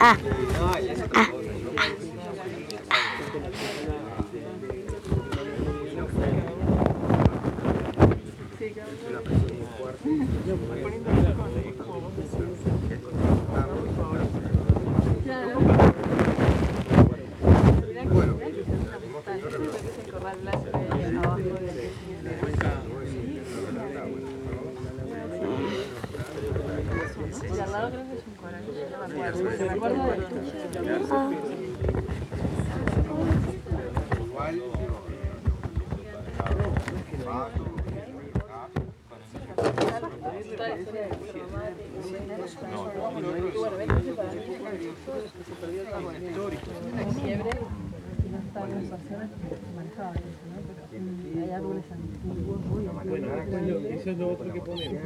Ah, ah. Eso es lo otro que ponemos.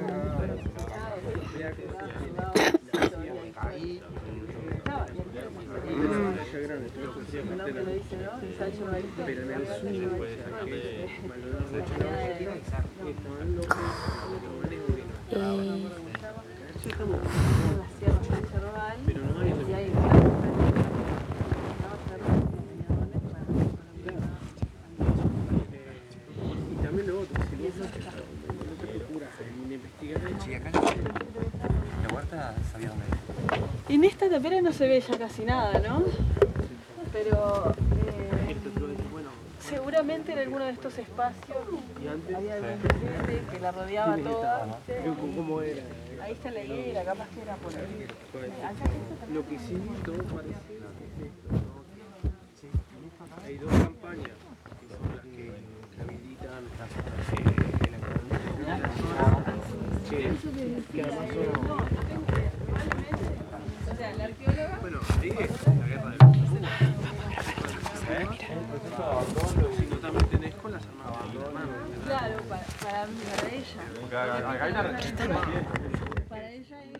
Y también lo otro, si vos no te procuras investigar. Sí, acá la huerta sabía dónde es. En esta tapera no se ve ya casi nada, ¿no? Pero seguramente en alguno de estos espacios había algún verde que la rodeaba toda. ¿Cómo era? Ahí está la higuera, capaz que era por ahí. Lo que sí, todo parece es esto, ¿no? Hay dos campañas que son las que habilitan que además son... O sea, la arqueóloga... Bueno, ahí es la guerra de los si no también tenés con las armas de hermano. Claro, para ella. Porque acá hay una...